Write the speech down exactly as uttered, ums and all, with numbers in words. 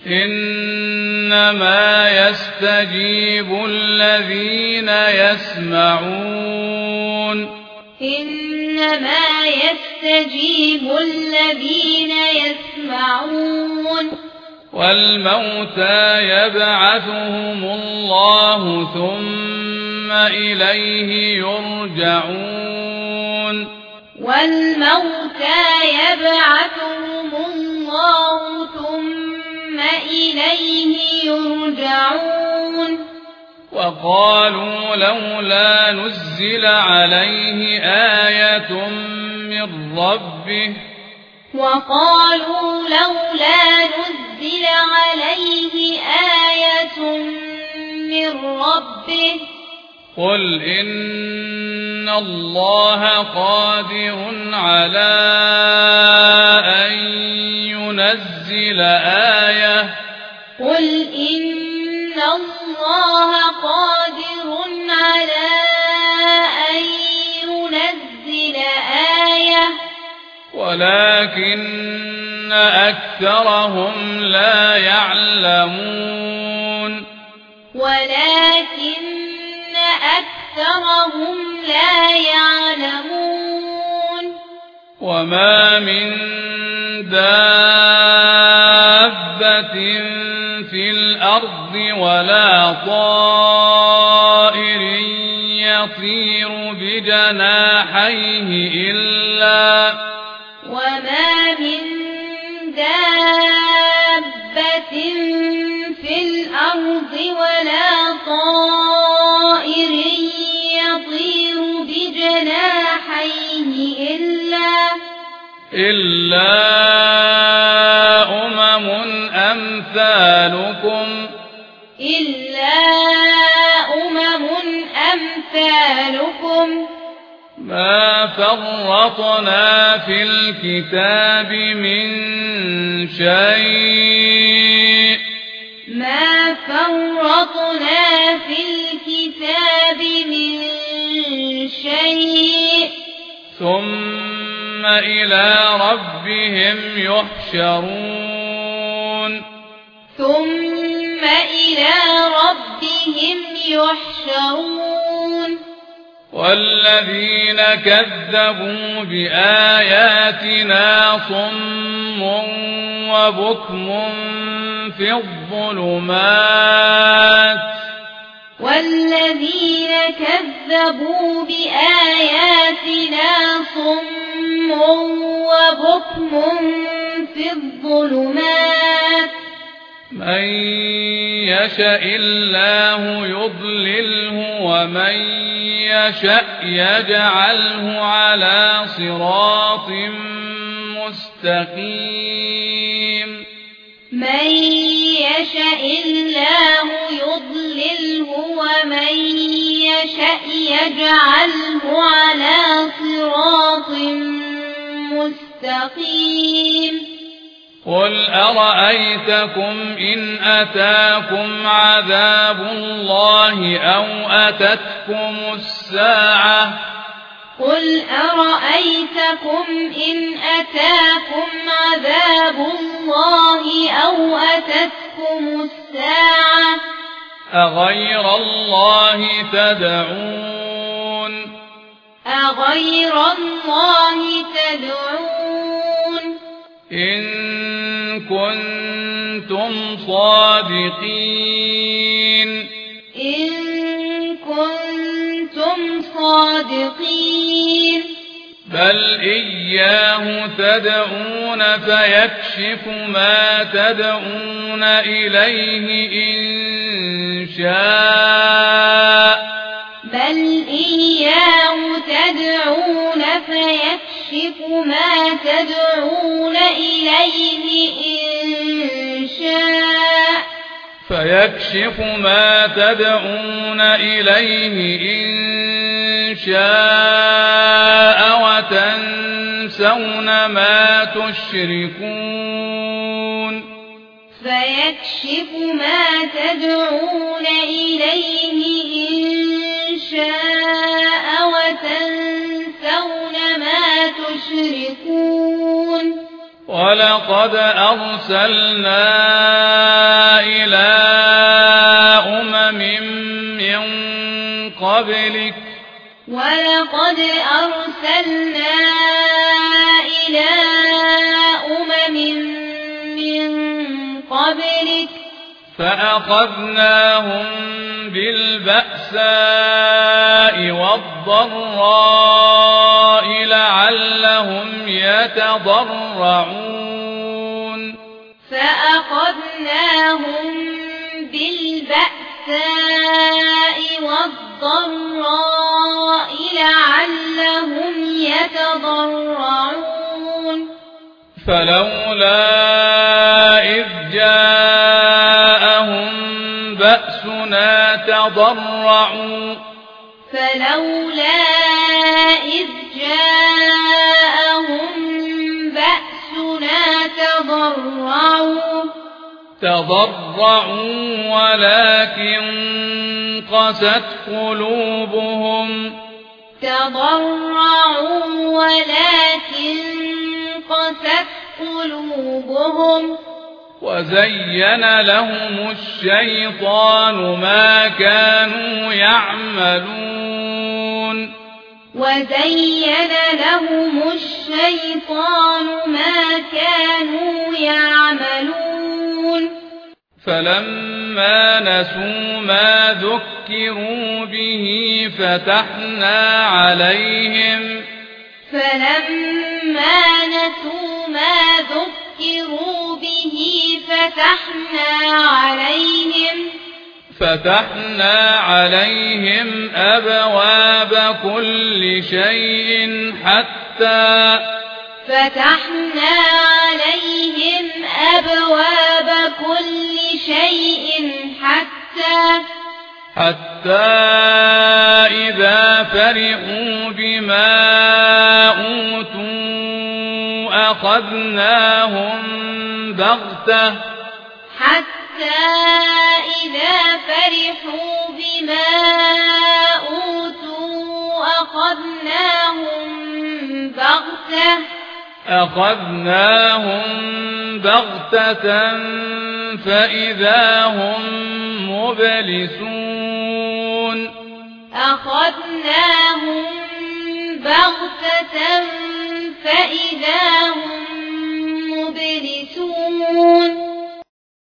إنما يستجيب الذين يسمعون إنما يستجيب الذين يسمعون والموتى يبعثهم الله ثم إليه يرجعون والموتى يبعثهم الله ثم إليه يرجعون وقالوا لولا نزل عليه آية من ربه وقالوا لولا نزل عليه آية من ربه قل إن الله قادر على أن ينزل آية قل إن الله قادر على أن ينزل آية ولكن أكثرهم لا يعلمون ولكن أكثرهم لا يعلمون وما من دابة في الأرض ولا طائر يطير بجناحيه إلا وما من دابة في الأرض ولا طائر يطير بجناحيه إلا إلا أمم أمثالكم إلا أمم أمثالكم ما فرطنا في الكتاب من شيء ما فرطنا في الكتاب من شيء ثم إلى ربهم يحشرون ثم إلى ربهم يحشرون والذين كذبوا بآياتنا صم وبكم في الظلمات والذين كذبوا بآياتنا صم وبكم في الظلمات من يشاء الله يضلله ومن يشاء يجعله على صراط مستقيم من يشاء الله يضلله ومن يشاء يجعله على صراط مستقيم قل أرأيتكم إن أتاكم عذاب الله أو أتتكم الساعة قل أرأيتكم إن أتاكم عذاب الله أو أتتكم الساعة أغير الله تدعون أغير الله تدعون إن كنتم صادقين إن كنتم صادقين بل إياه تدعون فيكشف ما تدعون إليه إن شاء بل إياه تدعون فيكشف ما تدعون إليه إن شاء فيكشف ما تدعون إليه إن شاء وتنسون ما تشركون فيكشف ما تدعون إليه إن شاء وتنسون ما تشركون ولقد أرسلنا قبلك ولقد أرسلنا إلى أمم من قبلك فأخذناهم بالبأساء والضراء لعلهم يتضرعون فأخذناهم بالبأساء والضراء لعلهم يتضرعون فلولا إذ جاءهم بأسنا تضرعوا فلولا إذ جاءهم بأسنا تضرعوا تضرعوا ولكن قست قلوبهم تضرعوا ولكن قست قلوبهم وزين لهم الشيطان ما كانوا يعملون وزين لهم الشيطان ما كانوا يعملون فلما نسوا ما ذكروا به فتحنا عليهم فلما نسوا ما ذكروا به فتحنا عليهم فتحنا عليهم أبواب كل شيء حتى فتحنا عليهم أبواب كل شيء حتى حتى إذا فرحوا بما أوتوا أخذناهم بغتة حتى إذا فرحوا بما أوتوا أخذناهم بغتة أخذناهم بغتة فإذا هم مبلسون أخذناهم بغتة فإذا هم مبلسون